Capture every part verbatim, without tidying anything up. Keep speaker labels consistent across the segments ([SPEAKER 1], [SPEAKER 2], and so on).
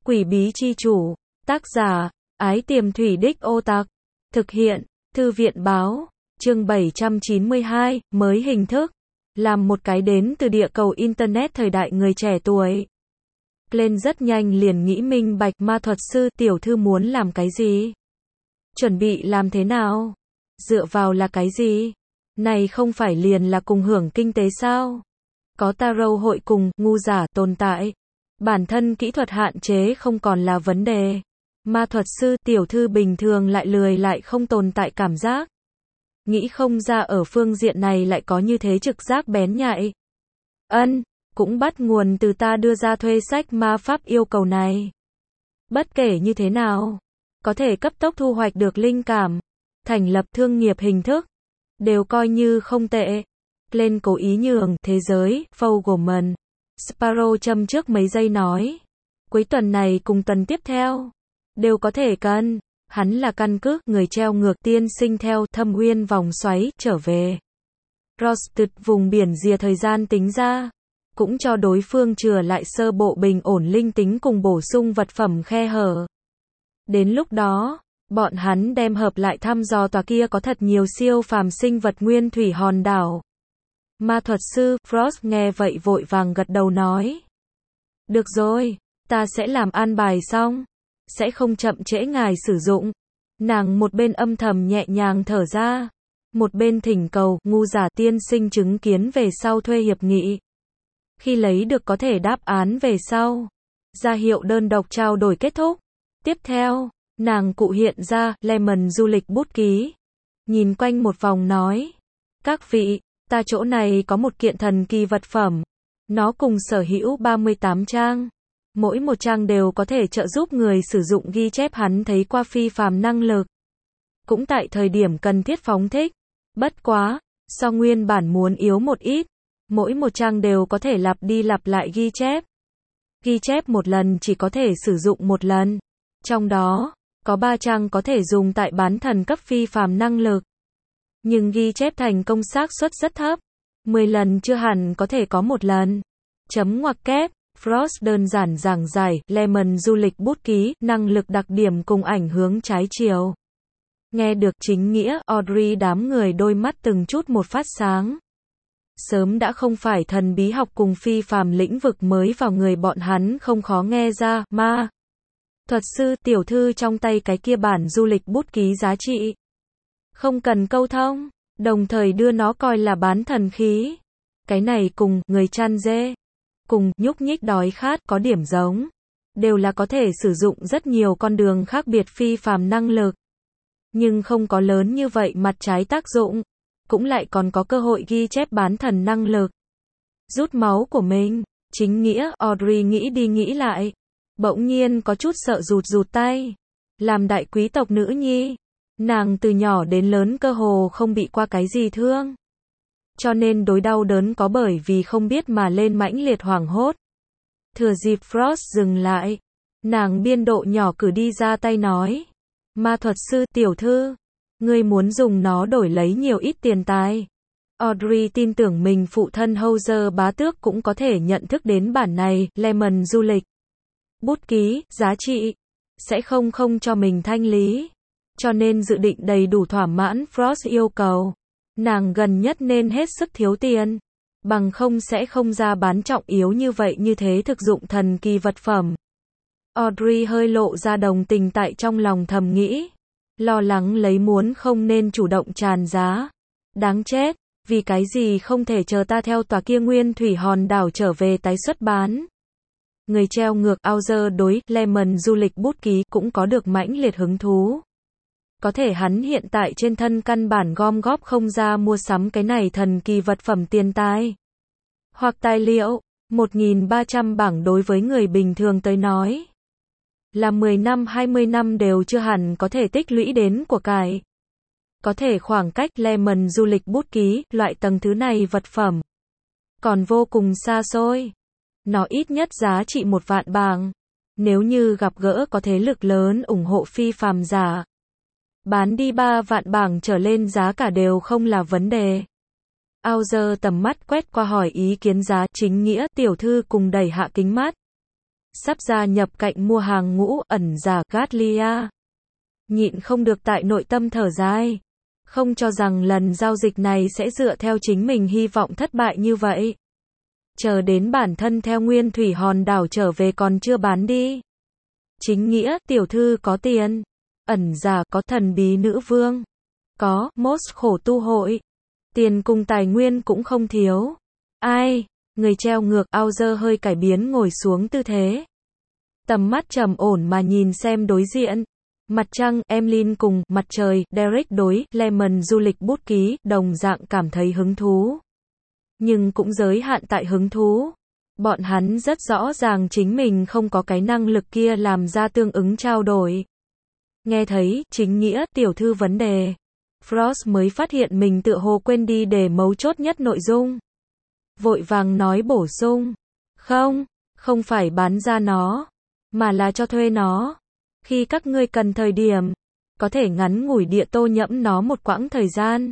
[SPEAKER 1] Quỷ bí chi chủ. Tác giả, Ái Tiềm Thủy Đích Ô Tặc. Thực hiện, Thư viện báo. Chương bảy trăm chín mươi hai, mới hình thức. Làm một cái đến từ địa cầu Internet thời đại người trẻ tuổi. Glenn rất nhanh liền nghĩ minh bạch ma thuật sư tiểu thư muốn làm cái gì. Chuẩn bị làm thế nào? Dựa vào là cái gì? Này không phải liền là cùng hưởng kinh tế sao? Có tarot hội cùng ngu giả tồn tại. Bản thân kỹ thuật hạn chế không còn là vấn đề. Ma thuật sư tiểu thư bình thường lại lười lại không tồn tại cảm giác. Nghĩ không ra ở phương diện này lại có như thế trực giác bén nhạy. Ân, cũng bắt nguồn từ ta đưa ra thuê sách ma pháp yêu cầu này. Bất kể như thế nào, có thể cấp tốc thu hoạch được linh cảm, thành lập thương nghiệp hình thức, đều coi như không tệ. Lên cố ý nhường thế giới, Fogelman. Sparrow châm trước mấy giây nói. Cuối tuần này cùng tuần tiếp theo, đều có thể cần. Hắn là căn cứ, người treo ngược tiên sinh theo thâm uyên vòng xoáy, trở về. Rosted vùng biển rìa thời gian tính ra, cũng cho đối phương chừa lại sơ bộ bình ổn linh tính cùng bổ sung vật phẩm khe hở. Đến lúc đó, bọn hắn đem hợp lại thăm dò tòa kia có thật nhiều siêu phàm sinh vật nguyên thủy hòn đảo. Ma thuật sư Frost nghe vậy vội vàng gật đầu nói. Được rồi, ta sẽ làm an bài xong. Sẽ không chậm trễ ngài sử dụng. Nàng một bên âm thầm nhẹ nhàng thở ra. Một bên thỉnh cầu ngu giả tiên sinh chứng kiến về sau thuê hiệp nghị. Khi lấy được có thể đáp án về sau, ra hiệu đơn độc trao đổi kết thúc. Tiếp theo, nàng cụ hiện ra Lemon du lịch bút ký. Nhìn quanh một vòng nói. Các vị, ta chỗ này có một kiện thần kỳ vật phẩm. Nó cùng sở hữu ba mươi tám trang. Mỗi một trang đều có thể trợ giúp người sử dụng ghi chép hắn thấy qua phi phàm năng lực. Cũng tại thời điểm cần thiết phóng thích. Bất quá, so nguyên bản muốn yếu một ít. Mỗi một trang đều có thể lặp đi lặp lại ghi chép. Ghi chép một lần chỉ có thể sử dụng một lần. Trong đó, có ba trang có thể dùng tại bán thần cấp phi phàm năng lực. Nhưng ghi chép thành công xác suất rất thấp. mười lần chưa hẳn có thể có một lần. Chấm ngoặc kép. Frost đơn giản giảng giải, Lemon du lịch bút ký, năng lực đặc điểm cùng ảnh hướng trái chiều. Nghe được chính nghĩa, Audrey đám người đôi mắt từng chút một phát sáng. Sớm đã không phải thần bí học cùng phi phàm lĩnh vực mới vào người bọn hắn không khó nghe ra, ma. Thuật sư tiểu thư trong tay cái kia bản du lịch bút ký giá trị. Không cần câu thông, đồng thời đưa nó coi là bán thần khí. Cái này cùng, người chăn dê. Cùng, nhúc nhích đói khát có điểm giống. Đều là có thể sử dụng rất nhiều con đường khác biệt phi phàm năng lực. Nhưng không có lớn như vậy mặt trái tác dụng. Cũng lại còn có cơ hội ghi chép bán thần năng lực. Rút máu của mình. Chính nghĩa, Audrey nghĩ đi nghĩ lại. Bỗng nhiên có chút sợ rụt rụt tay. Làm đại quý tộc nữ nhi. Nàng từ nhỏ đến lớn cơ hồ không bị qua cái gì thương. Cho nên đối đau đớn có bởi vì không biết mà lên mãnh liệt hoảng hốt. Thừa dịp Frost dừng lại, nàng biên độ nhỏ cử đi ra tay nói. Ma thuật sư tiểu thư, ngươi muốn dùng nó đổi lấy nhiều ít tiền tài. Audrey tin tưởng mình phụ thân Howzer bá tước cũng có thể nhận thức đến bản này, Lemon du lịch. Bút ký, giá trị, sẽ không không cho mình thanh lý. Cho nên dự định đầy đủ thỏa mãn Frost yêu cầu. Nàng gần nhất nên hết sức thiếu tiền. Bằng không sẽ không ra bán trọng yếu như vậy như thế thực dụng thần kỳ vật phẩm. Audrey hơi lộ ra đồng tình tại trong lòng thầm nghĩ. Lo lắng lấy muốn không nên chủ động tràn giá. Đáng chết, vì cái gì không thể chờ ta theo tòa kia nguyên thủy hòn đảo trở về tái xuất bán. Người treo ngược Howzer đối Lemon du lịch bút ký cũng có được mãnh liệt hứng thú. Có thể hắn hiện tại trên thân căn bản gom góp không ra mua sắm cái này thần kỳ vật phẩm tiền tài. Hoặc tài liệu, một nghìn ba trăm bảng đối với người bình thường tới nói. Là mười năm hai mươi năm đều chưa hẳn có thể tích lũy đến của cải. Có thể khoảng cách Lemon du lịch bút ký, loại tầng thứ này vật phẩm. Còn vô cùng xa xôi. Nó ít nhất giá trị một vạn bảng. Nếu như gặp gỡ có thế lực lớn ủng hộ phi phàm giả. Bán đi ba vạn bảng trở lên giá cả đều không là vấn đề. Howzer tầm mắt quét qua hỏi ý kiến giá chính nghĩa tiểu thư cùng đẩy hạ kính mắt. sắp gia nhập cạnh mua hàng ngũ ẩn giả Gatlia. Nhịn không được tại nội tâm thở dài. Không cho rằng lần giao dịch này sẽ dựa theo chính mình hy vọng thất bại như vậy. Chờ đến bản thân theo nguyên thủy hòn đảo trở về còn chưa bán đi. Chính nghĩa, tiểu thư có tiền. Ẩn giả có thần bí nữ vương. Có, mốt khổ tu hội. Tiền cùng tài nguyên cũng không thiếu. Ai? Người treo ngược Auger hơi cải biến ngồi xuống tư thế. Tầm mắt trầm ổn mà nhìn xem đối diện. Mặt trăng, Emlyn cùng mặt trời, Derek đối Lemon du lịch bút ký, đồng dạng cảm thấy hứng thú. Nhưng cũng giới hạn tại hứng thú. Bọn hắn rất rõ ràng chính mình không có cái năng lực kia làm ra tương ứng trao đổi. Nghe thấy, chính nghĩa, tiểu thư vấn đề. Frost mới phát hiện mình tựa hồ quên đi để mấu chốt nhất nội dung. Vội vàng nói bổ sung. Không, không phải bán ra nó, mà là cho thuê nó. Khi các ngươi cần thời điểm, có thể ngắn ngủi địa tô nhẫm nó một quãng thời gian.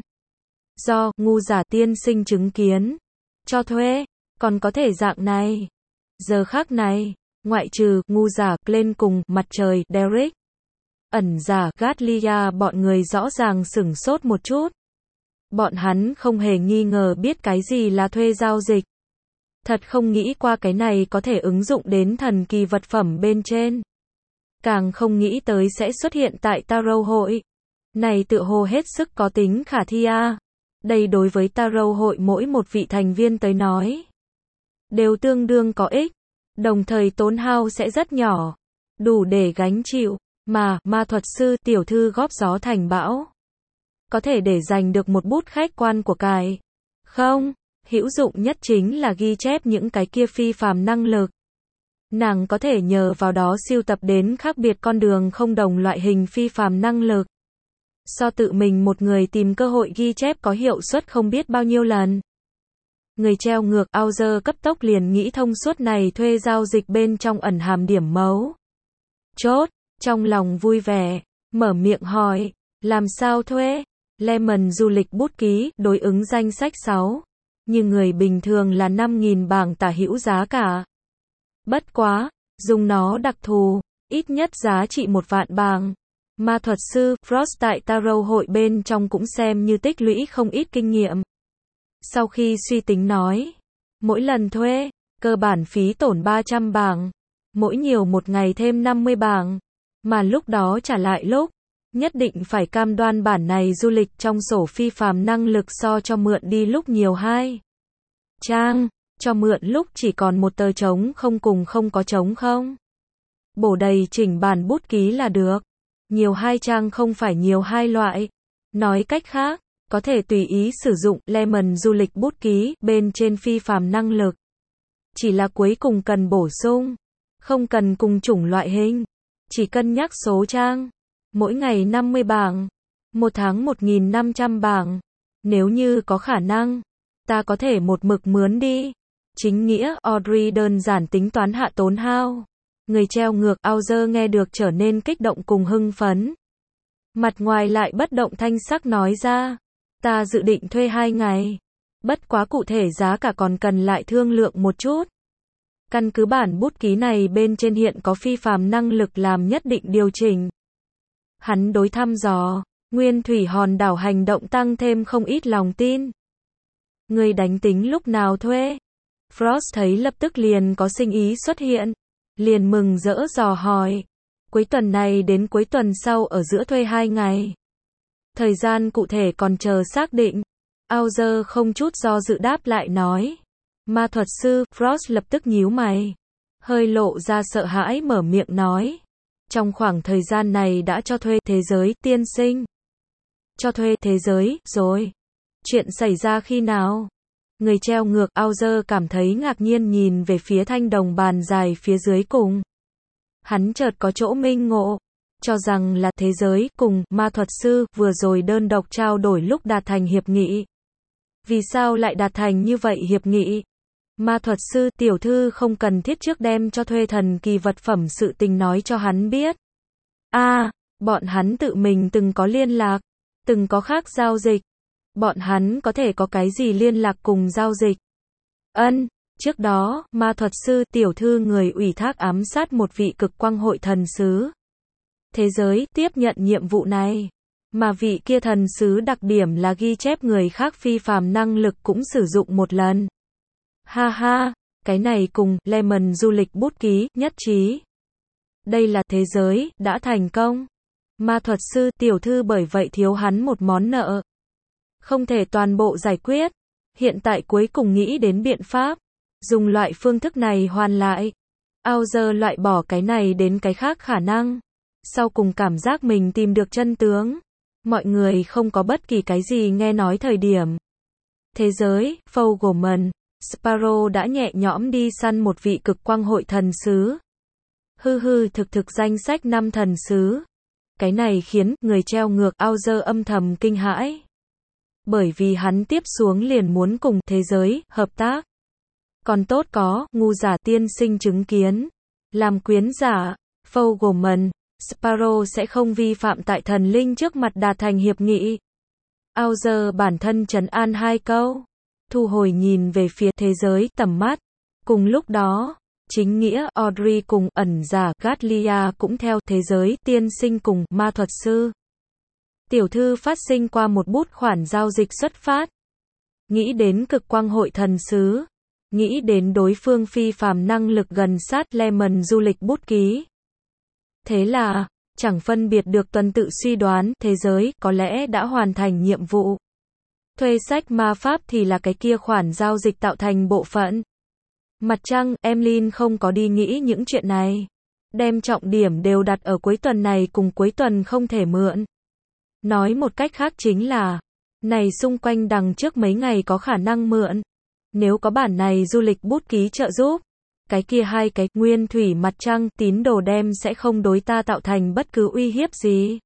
[SPEAKER 1] Do, ngu giả tiên sinh chứng kiến. Cho thuê, còn có thể dạng này. Giờ khác này, ngoại trừ, ngu giả, lên cùng, mặt trời, Derek. Ẩn giả, Gatlia bọn người rõ ràng sửng sốt một chút. Bọn hắn không hề nghi ngờ biết cái gì là thuê giao dịch. Thật không nghĩ qua cái này có thể ứng dụng đến thần kỳ vật phẩm bên trên. Càng không nghĩ tới sẽ xuất hiện tại Tarot hội. Này tựa hồ hết sức có tính khả thi a. Đây đối với Tarot hội mỗi một vị thành viên tới nói. Đều tương đương có ích. Đồng thời tốn hao sẽ rất nhỏ. Đủ để gánh chịu. Mà, ma thuật sư tiểu thư góp gió thành bão. Có thể để giành được một bút khách quan của cải. Không, hữu dụng nhất chính là ghi chép những cái kia phi phàm năng lực. Nàng có thể nhờ vào đó sưu tập đến khác biệt con đường không đồng loại hình phi phàm năng lực. So tự mình một người tìm cơ hội ghi chép có hiệu suất không biết bao nhiêu lần. Người treo ngược Auger cấp tốc liền nghĩ thông suốt này thuê giao dịch bên trong ẩn hàm điểm mấu. Chốt, trong lòng vui vẻ, mở miệng hỏi, làm sao thuê? Lemon du lịch bút ký, đối ứng danh sách sáu. Nhưng người bình thường là năm nghìn bảng tả hữu giá cả. Bất quá, dùng nó đặc thù, ít nhất giá trị một vạn bảng. Ma thuật sư, Frost tại Tarot hội bên trong cũng xem như tích lũy không ít kinh nghiệm. Sau khi suy tính nói, mỗi lần thuê, cơ bản phí tổn ba trăm bảng. Mỗi nhiều một ngày thêm năm mươi bảng. Mà lúc đó trả lại lúc, nhất định phải cam đoan bản này du lịch trong sổ phi phàm năng lực so cho mượn đi lúc nhiều hai trang, cho mượn lúc chỉ còn một tờ trống không cùng không có trống không. Bổ đầy chỉnh bản bút ký là được. Nhiều hai trang không phải nhiều hai loại. Nói cách khác, có thể tùy ý sử dụng Lemon du lịch bút ký bên trên phi phàm năng lực. Chỉ là cuối cùng cần bổ sung, không cần cùng chủng loại hình. Chỉ cân nhắc số trang. Mỗi ngày năm mươi bảng. Một tháng một nghìn năm trăm bảng. Nếu như có khả năng, ta có thể một mực mướn đi. Chính nghĩa, Audrey đơn giản tính toán hạ tốn hao. Người treo ngược Auger nghe được trở nên kích động cùng hưng phấn. Mặt ngoài lại bất động thanh sắc nói ra. Ta dự định thuê hai ngày. Bất quá cụ thể giá cả còn cần lại thương lượng một chút. Căn cứ bản bút ký này bên trên hiện có phi phàm năng lực làm nhất định điều chỉnh. Hắn đối thăm dò, nguyên thủy hòn đảo hành động tăng thêm không ít lòng tin. Người đánh tính lúc nào thuê? Frost thấy lập tức liền có sinh ý xuất hiện. Liền mừng rỡ dò hỏi. Cuối tuần này đến cuối tuần sau ở giữa thuê hai ngày. Thời gian cụ thể còn chờ xác định. Auger không chút do dự đáp lại nói. Ma thuật sư, Frost lập tức nhíu mày. Hơi lộ ra sợ hãi mở miệng nói. Trong khoảng thời gian này đã cho thuê thế giới tiên sinh. Cho thuê thế giới, rồi. Chuyện xảy ra khi nào? Người treo ngược Auger cảm thấy ngạc nhiên nhìn về phía thanh đồng bàn dài phía dưới cùng. Hắn chợt có chỗ minh ngộ. Cho rằng là thế giới cùng ma thuật sư vừa rồi đơn độc trao đổi lúc đạt thành hiệp nghị. Vì sao lại đạt thành như vậy hiệp nghị? Ma thuật sư tiểu thư không cần thiết trước đem cho thuê thần kỳ vật phẩm sự tình nói cho hắn biết. A, à, bọn hắn tự mình từng có liên lạc, từng có khác giao dịch. Bọn hắn có thể có cái gì liên lạc cùng giao dịch? Ân, Trước đó, ma thuật sư tiểu thư người ủy thác ám sát một vị cực quang hội thần sứ thế giới tiếp nhận nhiệm vụ này. Mà vị kia thần sứ đặc điểm là ghi chép người khác phi phàm năng lực cũng sử dụng một lần. Ha ha, cái này cùng Lemon du lịch bút ký nhất trí. Đây là thế giới đã thành công. Ma thuật sư tiểu thư bởi vậy thiếu hắn một món nợ. Không thể toàn bộ giải quyết. Hiện tại cuối cùng nghĩ đến biện pháp. Dùng loại phương thức này hoàn lại. Auger loại bỏ cái này đến cái khác khả năng. Sau cùng cảm giác mình tìm được chân tướng. Mọi người không có bất kỳ cái gì nghe nói thời điểm. Thế giới, Fogelman, Sparrow đã nhẹ nhõm đi săn một vị cực quang hội thần sứ. Hư hư thực thực danh sách năm thần sứ. Cái này khiến người treo ngược Auger âm thầm kinh hãi. Bởi vì hắn tiếp xuống liền muốn cùng thế giới hợp tác. Còn tốt có ngu giả tiên sinh chứng kiến. Làm quyến giả, Fogelman, Sparrow sẽ không vi phạm tại thần linh trước mặt đạt thành hiệp nghị. Auger bản thân trấn an hai câu. Thu hồi nhìn về phía thế giới tầm mắt. Cùng lúc đó, chính nghĩa Audrey cùng ẩn giả Gatlia cũng theo thế giới tiên sinh cùng ma thuật sư. Tiểu thư phát sinh qua một bút khoản giao dịch xuất phát. Nghĩ đến cực quang hội thần sứ. Nghĩ đến đối phương phi phàm năng lực gần sát Lemon du lịch bút ký. Thế là, chẳng phân biệt được tuần tự suy đoán, thế giới có lẽ đã hoàn thành nhiệm vụ. Thuê sách ma pháp thì là cái kia khoản giao dịch tạo thành bộ phận. Mặt trăng, Emlyn không có đi nghĩ những chuyện này. Đem trọng điểm đều đặt ở cuối tuần này cùng cuối tuần không thể mượn. Nói một cách khác chính là, này xung quanh đằng trước mấy ngày có khả năng mượn. Nếu có bản này du lịch bút ký trợ giúp, cái kia hai cái nguyên thủy mặt trăng tín đồ đem sẽ không đối ta tạo thành bất cứ uy hiếp gì.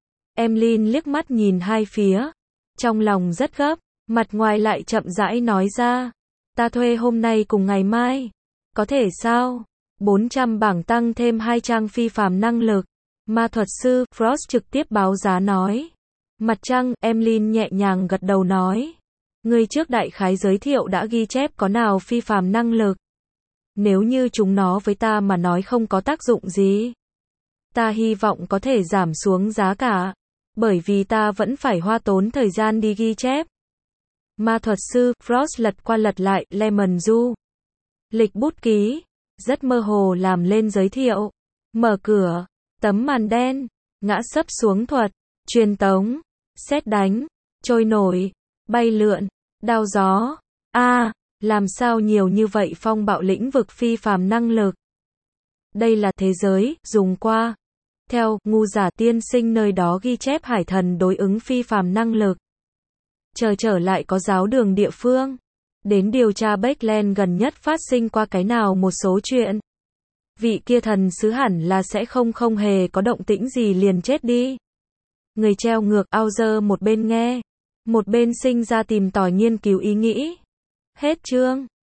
[SPEAKER 1] Emlyn liếc mắt nhìn hai phía, trong lòng rất gấp, mặt ngoài lại chậm rãi nói ra, ta thuê hôm nay cùng ngày mai, có thể sao? bốn trăm bảng tăng thêm hai trang phi phàm năng lực. Ma thuật sư Frost trực tiếp báo giá nói. Mặt trăng, Emlyn nhẹ nhàng gật đầu nói, người trước đại khái giới thiệu đã ghi chép có nào phi phàm năng lực. Nếu như chúng nó với ta mà nói không có tác dụng gì, ta hy vọng có thể giảm xuống giá cả, bởi vì ta vẫn phải hoa tốn thời gian đi ghi chép. Ma thuật sư Frost lật qua lật lại Lemon du lịch bút ký, rất mơ hồ làm lên giới thiệu. Mở cửa, tấm màn đen, ngã sấp xuống thuật, truyền tống, sét đánh, trôi nổi, bay lượn, đao gió. A, à, làm sao nhiều như vậy phong bạo lĩnh vực phi phàm năng lực? Đây là thế giới dùng qua. Theo ngu giả tiên sinh nơi đó ghi chép hải thần đối ứng phi phàm năng lực. Chờ trở lại có giáo đường địa phương. Đến điều tra Backland gần nhất phát sinh qua cái nào một số chuyện. Vị kia thần sứ hẳn là sẽ không không hề có động tĩnh gì liền chết đi. Người treo ngược Auger một bên nghe, một bên sinh ra tìm tòi nghiên cứu ý nghĩ. Hết chương.